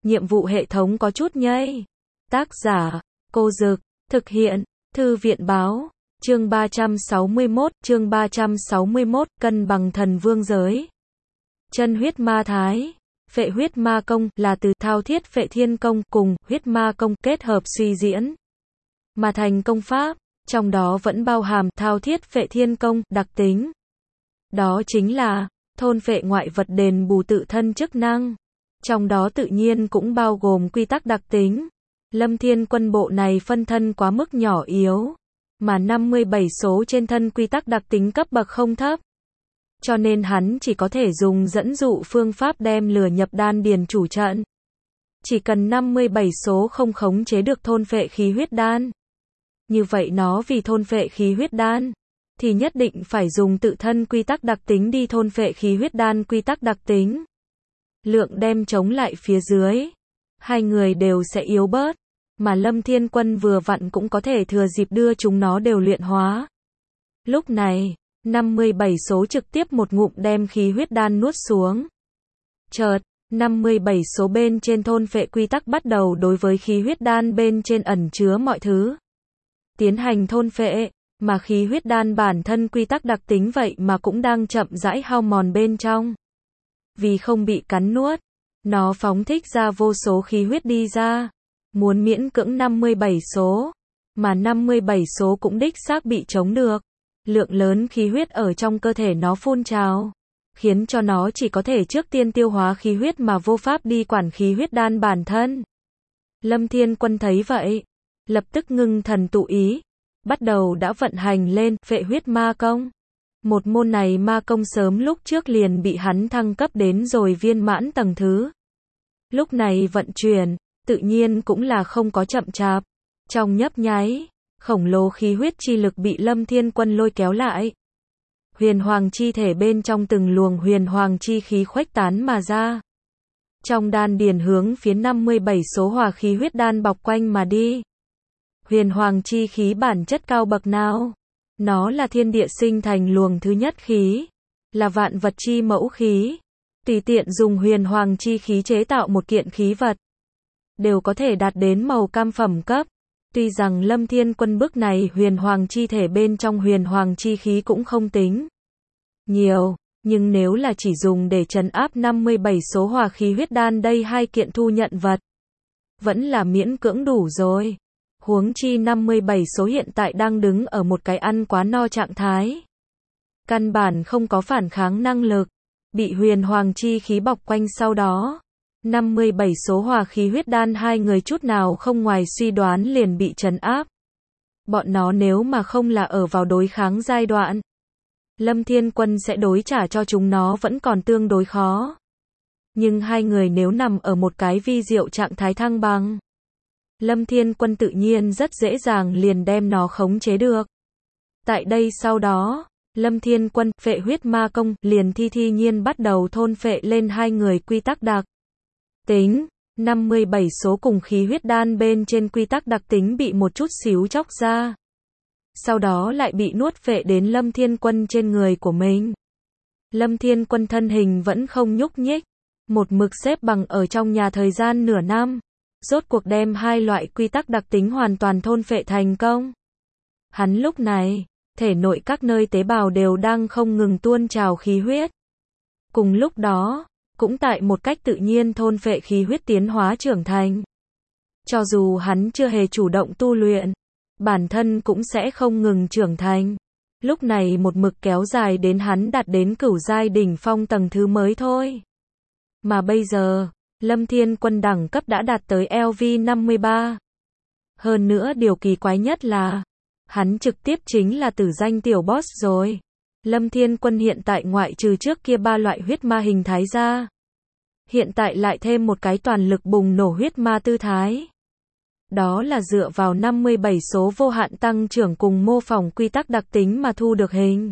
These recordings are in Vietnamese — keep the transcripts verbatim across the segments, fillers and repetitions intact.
nhiệm vụ hệ thống có chút nhây. Tác giả, Cô Dực, thực hiện, Thư viện Báo, chương ba trăm sáu mươi mốt, chương ba trăm sáu mươi mốt, cân bằng thần vương giới. Chân huyết ma thái, phệ huyết ma công là từ thao thiết phệ thiên công cùng huyết ma công kết hợp suy diễn mà thành công pháp, trong đó vẫn bao hàm thao thiết phệ thiên công đặc tính. Đó chính là thôn phệ ngoại vật đền bù tự thân chức năng. Trong đó tự nhiên cũng bao gồm quy tắc đặc tính. Lâm Thiên Quân bộ này phân thân quá mức nhỏ yếu, mà năm mươi bảy số trên thân quy tắc đặc tính cấp bậc không thấp. Cho nên hắn chỉ có thể dùng dẫn dụ phương pháp đem lừa nhập đan điền chủ trận. Chỉ cần năm mươi bảy số không khống chế được thôn phệ khí huyết đan. Như vậy nó vì thôn phệ khí huyết đan, thì nhất định phải dùng tự thân quy tắc đặc tính đi thôn phệ khí huyết đan quy tắc đặc tính. Lượng đem chống lại phía dưới, hai người đều sẽ yếu bớt, mà Lâm Thiên Quân vừa vặn cũng có thể thừa dịp đưa chúng nó đều luyện hóa. Lúc này, năm mươi bảy số trực tiếp một ngụm đem khí huyết đan nuốt xuống. Chợt, năm mươi bảy số bên trên thôn phệ quy tắc bắt đầu đối với khí huyết đan bên trên ẩn chứa mọi thứ tiến hành thôn phệ, mà khí huyết đan bản thân quy tắc đặc tính vậy mà cũng đang chậm rãi hao mòn bên trong. Vì không bị cắn nuốt, nó phóng thích ra vô số khí huyết đi ra, muốn miễn cưỡng năm mươi bảy số, mà năm mươi bảy số cũng đích xác bị chống được. Lượng lớn khí huyết ở trong cơ thể nó phun trào, khiến cho nó chỉ có thể trước tiên tiêu hóa khí huyết mà vô pháp đi quản khí huyết đan bản thân. Lâm Thiên Quân thấy vậy, lập tức ngưng thần tụ ý, bắt đầu đã vận hành lên phệ huyết ma công. Một môn này ma công sớm lúc trước liền bị hắn thăng cấp đến rồi viên mãn tầng thứ. Lúc này vận chuyển, tự nhiên cũng là không có chậm chạp. Trong nhấp nháy, khổng lồ khí huyết chi lực bị Lâm Thiên Quân lôi kéo lại. Huyền hoàng chi thể bên trong từng luồng huyền hoàng chi khí khuếch tán mà ra. Trong đan điền hướng phía năm mươi bảy số hỏa khí huyết đan bọc quanh mà đi. Huyền hoàng chi khí bản chất cao bậc nào? Nó là thiên địa sinh thành luồng thứ nhất khí, là vạn vật chi mẫu khí. Tùy tiện dùng huyền hoàng chi khí chế tạo một kiện khí vật, đều có thể đạt đến màu cam phẩm cấp. Tuy rằng Lâm Thiên Quân bước này huyền hoàng chi thể bên trong huyền hoàng chi khí cũng không tính nhiều, nhưng nếu là chỉ dùng để trấn áp năm mươi bảy số hỏa khí huyết đan đây hai kiện thu nhận vật, vẫn là miễn cưỡng đủ rồi. Huống chi năm mươi bảy số hiện tại đang đứng ở một cái ăn quá no trạng thái. Căn bản không có phản kháng năng lực, bị huyền hoàng chi khí bọc quanh sau đó. năm mươi bảy số hỏa khí huyết đan hai người chút nào không ngoài suy đoán liền bị trấn áp. Bọn nó nếu mà không là ở vào đối kháng giai đoạn, Lâm Thiên Quân sẽ đối trả cho chúng nó vẫn còn tương đối khó. Nhưng hai người nếu nằm ở một cái vi diệu trạng thái thăng bằng, Lâm Thiên Quân tự nhiên rất dễ dàng liền đem nó khống chế được. Tại đây sau đó, Lâm Thiên Quân phệ huyết ma công liền thi thi nhiên bắt đầu thôn phệ lên hai người quy tắc đặc tính. năm mươi bảy số cùng khí huyết đan bên trên quy tắc đặc tính bị một chút xíu chóc ra. Sau đó lại bị nuốt phệ đến Lâm Thiên Quân trên người của mình. Lâm Thiên Quân thân hình vẫn không nhúc nhích, một mực xếp bằng ở trong nhà thời gian nửa năm. Rốt cuộc đem hai loại quy tắc đặc tính hoàn toàn thôn phệ thành công. Hắn lúc này, thể nội các nơi tế bào đều đang không ngừng tuôn trào khí huyết. Cùng lúc đó, cũng tại một cách tự nhiên thôn phệ khí huyết tiến hóa trưởng thành. Cho dù hắn chưa hề chủ động tu luyện, bản thân cũng sẽ không ngừng trưởng thành. Lúc này một mực kéo dài đến hắn đạt đến cửu giai đỉnh phong tầng thứ mới thôi. Mà bây giờ, Lâm Thiên Quân đẳng cấp đã đạt tới L V năm mươi ba. Hơn nữa điều kỳ quái nhất là, hắn trực tiếp chính là tử danh tiểu boss rồi. Lâm Thiên Quân hiện tại ngoại trừ trước kia ba loại huyết ma hình thái ra, hiện tại lại thêm một cái toàn lực bùng nổ huyết ma tư thái. Đó là dựa vào năm mươi bảy số vô hạn tăng trưởng cùng mô phỏng quy tắc đặc tính mà thu được hình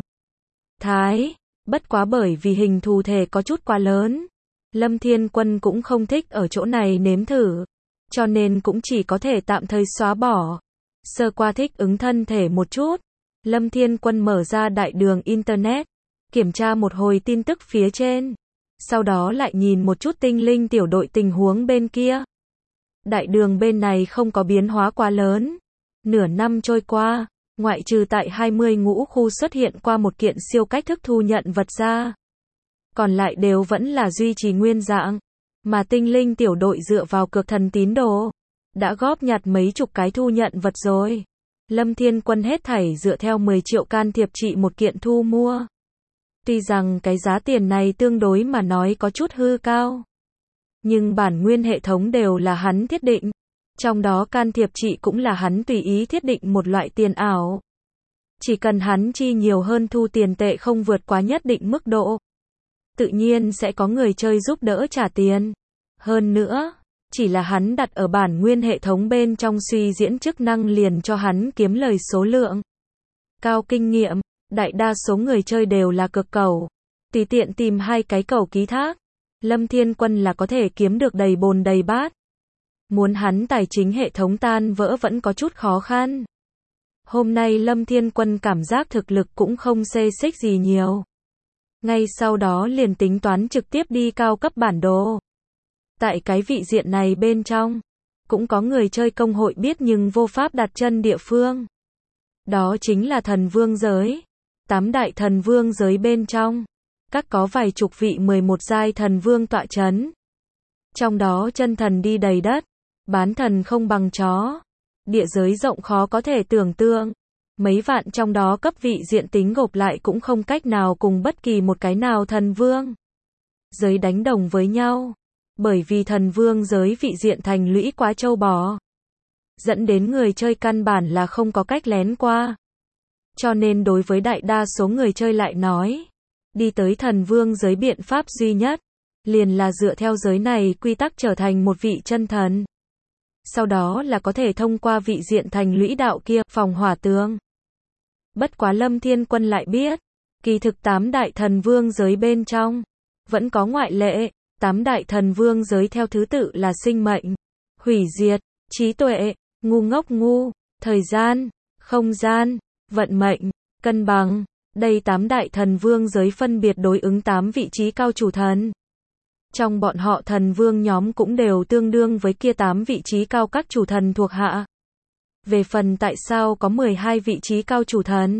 thái. Bất quá bởi vì hình thù thể có chút quá lớn, Lâm Thiên Quân cũng không thích ở chỗ này nếm thử, cho nên cũng chỉ có thể tạm thời xóa bỏ. Sơ qua thích ứng thân thể một chút, Lâm Thiên Quân mở ra đại đường Internet, kiểm tra một hồi tin tức phía trên. sau đó lại nhìn một chút tinh linh tiểu đội tình huống bên kia. Đại đường bên này không có biến hóa quá lớn. Nửa năm trôi qua, ngoại trừ tại hai mươi ngũ khu xuất hiện qua một kiện siêu cách thức thu nhận vật ra. Còn lại đều vẫn là duy trì nguyên dạng. Mà tinh linh tiểu đội dựa vào cược thần tín đồ. Đã góp nhặt mấy chục cái thu nhận vật rồi. Lâm Thiên Quân hết thảy dựa theo mười triệu can thiệp trị một kiện thu mua. Tuy rằng cái giá tiền này tương đối mà nói có chút hư cao. Nhưng bản nguyên hệ thống đều là hắn thiết định. Trong đó can thiệp trị cũng là hắn tùy ý thiết định một loại tiền ảo. Chỉ cần hắn chi nhiều hơn thu tiền tệ không vượt quá nhất định mức độ. Tự nhiên sẽ có người chơi giúp đỡ trả tiền. Hơn nữa, chỉ là hắn đặt ở bản nguyên hệ thống bên trong suy diễn chức năng liền cho hắn kiếm lời số lượng cao kinh nghiệm. Đại đa số người chơi đều là cực cầu. Tùy tiện tìm hai cái cầu ký thác. Lâm Thiên Quân là có thể kiếm được đầy bồn đầy bát. Muốn hắn tài chính hệ thống tan vỡ vẫn có chút khó khăn. Hôm nay Lâm Thiên Quân cảm giác thực lực cũng không xê xích gì nhiều. Ngay sau đó liền tính toán trực tiếp đi cao cấp bản đồ. Tại cái vị diện này bên trong, cũng có người chơi công hội biết nhưng vô pháp đặt chân địa phương. Đó chính là thần vương giới. Tám đại thần vương giới bên trong, các có vài chục vị mười một giai thần vương tọa chấn. Trong đó chân thần đi đầy đất, bán thần không bằng chó. Địa giới rộng khó có thể tưởng tượng. Mấy vạn trong đó cấp vị diện tính gộp lại cũng không cách nào cùng bất kỳ một cái nào thần vương giới đánh đồng với nhau. Bởi vì thần vương giới vị diện thành lũy quá trâu bò. Dẫn đến người chơi căn bản là không có cách lén qua. Cho nên đối với đại đa số người chơi lại nói, đi tới thần vương giới biện pháp duy nhất, liền là dựa theo giới này quy tắc trở thành một vị chân thần. Sau đó là có thể thông qua vị diện thành lũy đạo kia, phòng hỏa tường. Bất quá Lâm Thiên Quân lại biết, kỳ thực tám đại thần vương giới bên trong, vẫn có ngoại lệ. Tám đại thần vương giới theo thứ tự là sinh mệnh, hủy diệt, trí tuệ, ngu ngốc ngu, thời gian, không gian, vận mệnh, cân bằng. Đây tám đại thần vương giới phân biệt đối ứng tám vị trí cao chủ thần. Trong bọn họ thần vương nhóm cũng đều tương đương với kia tám vị trí cao các chủ thần thuộc hạ. Về phần tại sao có mười hai vị trí cao chủ thần,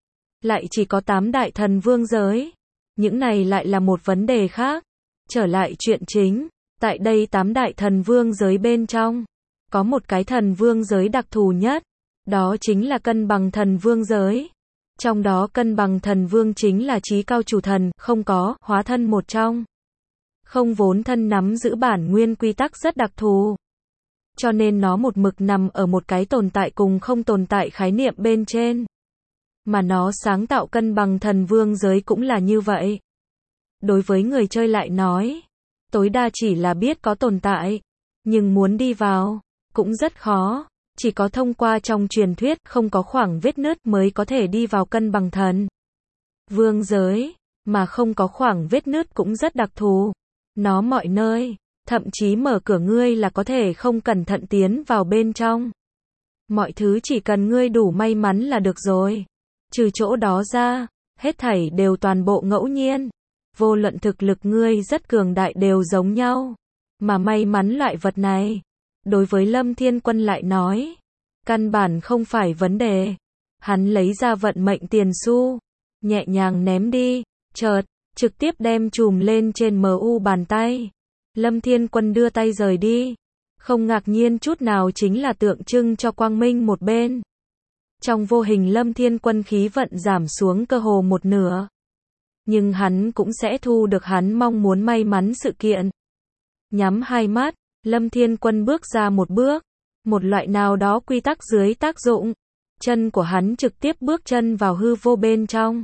lại chỉ có tám đại thần vương giới, những này lại là một vấn đề khác. Trở lại chuyện chính, tại đây tám đại thần vương giới bên trong, có một cái thần vương giới đặc thù nhất, đó chính là cân bằng thần vương giới. Trong đó cân bằng thần vương chính là trí cao chủ thần, không có, hóa thân một trong. Không vốn thân nắm giữ bản nguyên quy tắc rất đặc thù. Cho nên nó một mực nằm ở một cái tồn tại cùng không tồn tại khái niệm bên trên. Mà nó sáng tạo cân bằng thần vương giới cũng là như vậy. Đối với người chơi lại nói, tối đa chỉ là biết có tồn tại, nhưng muốn đi vào, cũng rất khó, chỉ có thông qua trong truyền thuyết không có khoảng vết nứt mới có thể đi vào cân bằng thần vương giới, mà không có khoảng vết nứt cũng rất đặc thù, nó mọi nơi, thậm chí mở cửa ngươi là có thể không cẩn thận tiến vào bên trong. Mọi thứ chỉ cần ngươi đủ may mắn là được rồi, trừ chỗ đó ra, hết thảy đều toàn bộ ngẫu nhiên. Vô luận thực lực ngươi rất cường đại đều giống nhau. Mà may mắn loại vật này, đối với Lâm Thiên Quân lại nói, căn bản không phải vấn đề. Hắn lấy ra vận mệnh tiền xu, nhẹ nhàng ném đi, chợt, trực tiếp đem chùm lên trên em u bàn tay. Lâm Thiên Quân đưa tay rời đi. Không ngạc nhiên chút nào chính là tượng trưng cho quang minh một bên. Trong vô hình Lâm Thiên Quân khí vận giảm xuống cơ hồ một nửa. Nhưng hắn cũng sẽ thu được hắn mong muốn may mắn sự kiện. Nhắm hai mắt, Lâm Thiên Quân bước ra một bước. Một loại nào đó quy tắc dưới tác dụng. Chân của hắn trực tiếp bước chân vào hư vô bên trong.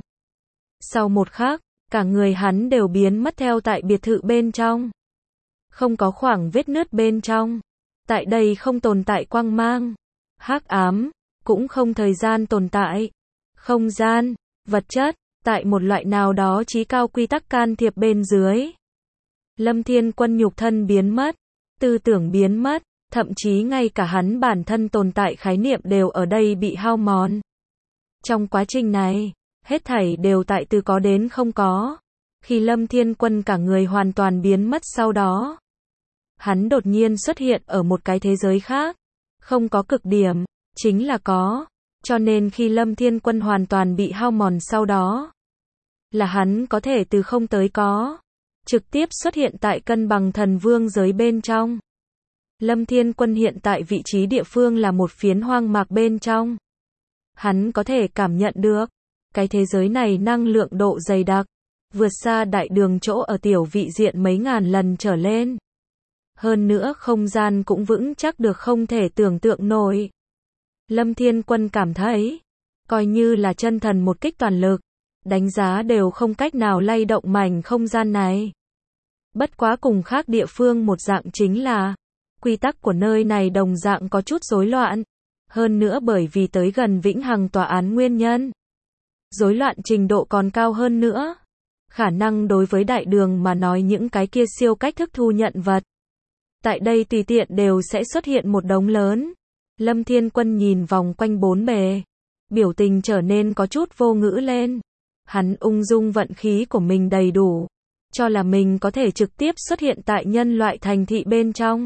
Sau một khắc, cả người hắn đều biến mất theo tại biệt thự bên trong. Không có khoảng vết nứt bên trong. Tại đây không tồn tại quang mang, hắc ám, cũng không thời gian tồn tại. Không gian, vật chất, tại một loại nào đó chí cao quy tắc can thiệp bên dưới. Lâm Thiên Quân nhục thân biến mất, tư tưởng biến mất, thậm chí ngay cả hắn bản thân tồn tại khái niệm đều ở đây bị hao mòn. Trong quá trình này, hết thảy đều tại từ có đến không có. Khi Lâm Thiên Quân cả người hoàn toàn biến mất sau đó, hắn đột nhiên xuất hiện ở một cái thế giới khác, không có cực điểm, chính là có, cho nên khi Lâm Thiên Quân hoàn toàn bị hao mòn sau đó, là hắn có thể từ không tới có, trực tiếp xuất hiện tại cân bằng thần vương giới bên trong. Lâm Thiên Quân hiện tại vị trí địa phương là một phiến hoang mạc bên trong. Hắn có thể cảm nhận được, cái thế giới này năng lượng độ dày đặc, vượt xa đại đường chỗ ở tiểu vị diện mấy ngàn lần trở lên. Hơn nữa không gian cũng vững chắc được không thể tưởng tượng nổi. Lâm Thiên Quân cảm thấy, coi như là chân thần một kích toàn lực, đánh giá đều không cách nào lay động mảnh không gian này. Bất quá cùng khác địa phương một dạng chính là, quy tắc của nơi này đồng dạng có chút rối loạn. Hơn nữa bởi vì tới gần vĩnh hằng tòa án nguyên nhân, rối loạn trình độ còn cao hơn nữa. Khả năng đối với đại đường mà nói những cái kia siêu cách thức thu nhận vật, tại đây tùy tiện đều sẽ xuất hiện một đống lớn. Lâm Thiên Quân nhìn vòng quanh bốn bề, biểu tình trở nên có chút vô ngữ lên. Hắn ung dung vận khí của mình đầy đủ, cho là mình có thể trực tiếp xuất hiện tại nhân loại thành thị bên trong.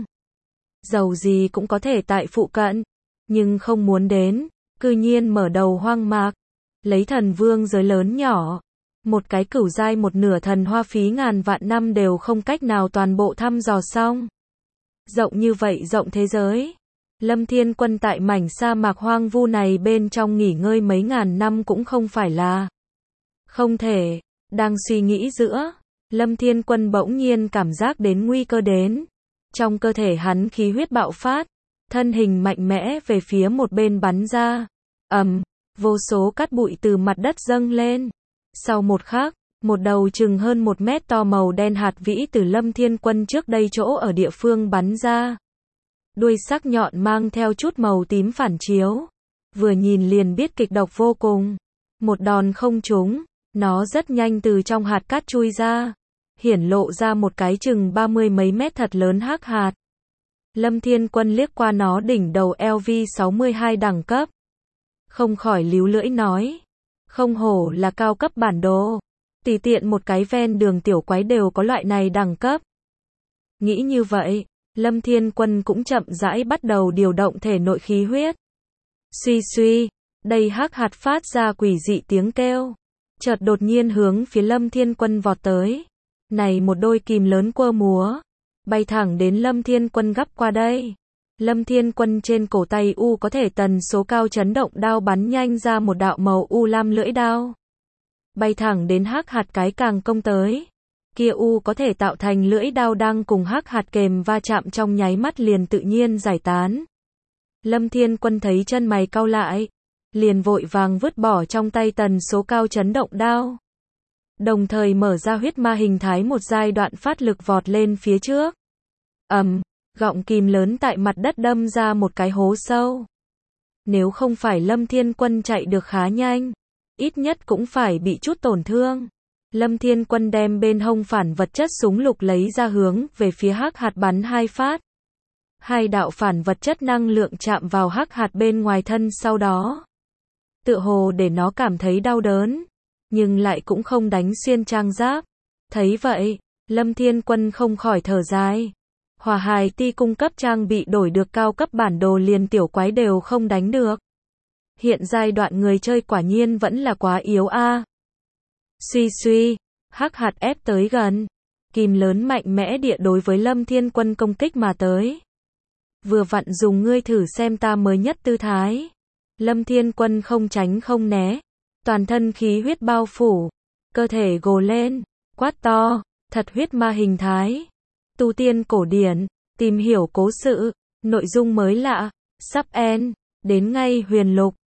Dầu gì cũng có thể tại phụ cận, nhưng không muốn đến, cư nhiên mở đầu hoang mạc, lấy thần vương giới lớn nhỏ, một cái cửu giai một nửa thần hoa phí ngàn vạn năm đều không cách nào toàn bộ thăm dò xong. Rộng như vậy rộng thế giới, Lâm Thiên Quân tại mảnh sa mạc hoang vu này bên trong nghỉ ngơi mấy ngàn năm cũng không phải là không thể. Đang suy nghĩ giữa, Lâm Thiên Quân bỗng nhiên cảm giác đến nguy cơ đến. Trong cơ thể hắn khí huyết bạo phát, thân hình mạnh mẽ về phía một bên bắn ra. Ầm, vô số cát bụi từ mặt đất dâng lên. Sau một khắc, một đầu chừng hơn một mét to màu đen hạt vĩ từ Lâm Thiên Quân trước đây chỗ ở địa phương bắn ra. Đuôi sắc nhọn mang theo chút màu tím phản chiếu. Vừa nhìn liền biết kịch độc vô cùng. Một đòn không trúng, nó rất nhanh từ trong hạt cát chui ra, hiển lộ ra một cái chừng ba mươi mấy mét thật lớn hắc hạt. Lâm Thiên Quân liếc qua nó đỉnh đầu L V sáu mươi hai đẳng cấp, không khỏi líu lưỡi nói, không hổ là cao cấp bản đồ, tùy tiện một cái ven đường tiểu quái đều có loại này đẳng cấp. Nghĩ như vậy, Lâm Thiên Quân cũng chậm rãi bắt đầu điều động thể nội khí huyết. Suy suy, đây hắc hạt phát ra quỷ dị tiếng kêu, chợt đột nhiên hướng phía Lâm Thiên Quân vọt tới. Này một đôi kìm lớn quơ múa, bay thẳng đến Lâm Thiên Quân gấp qua đây. Lâm Thiên Quân trên cổ tay u có thể tần số cao chấn động đao bắn nhanh ra một đạo màu u lam lưỡi đao, bay thẳng đến hắc hạt cái càng công tới. Kia u có thể tạo thành lưỡi đao đang cùng hắc hạt kềm va chạm trong nháy mắt liền tự nhiên giải tán. Lâm Thiên Quân thấy chân mày cau lại, liền vội vàng vứt bỏ trong tay tần số cao chấn động đao, đồng thời mở ra huyết ma hình thái một giai đoạn phát lực vọt lên phía trước. Ầm, gọng kìm lớn tại mặt đất đâm ra một cái hố sâu. Nếu không phải Lâm Thiên Quân chạy được khá nhanh, ít nhất cũng phải bị chút tổn thương. Lâm Thiên Quân đem bên hông phản vật chất súng lục lấy ra hướng về phía hắc hạt bắn hai phát. Hai đạo phản vật chất năng lượng chạm vào hắc hạt bên ngoài thân sau đó, tựa hồ để nó cảm thấy đau đớn, nhưng lại cũng không đánh xuyên trang giáp. Thấy vậy, Lâm Thiên Quân không khỏi thở dài. Hỏa hài ti cung cấp trang bị đổi được cao cấp bản đồ liền tiểu quái đều không đánh được. Hiện giai đoạn người chơi quả nhiên vẫn là quá yếu a. À. Suy suy, hắc hạt ép tới gần, kìm lớn mạnh mẽ địa đối với Lâm Thiên Quân công kích mà tới. Vừa vặn dùng ngươi thử xem ta mới nhất tư thái. Lâm Thiên Quân không tránh không né, toàn thân khí huyết bao phủ, cơ thể gồ lên, quát to, thật huyết ma hình thái. Tu tiên cổ điển, tìm hiểu cố sự, nội dung mới lạ, sub en, đến ngay huyền lục.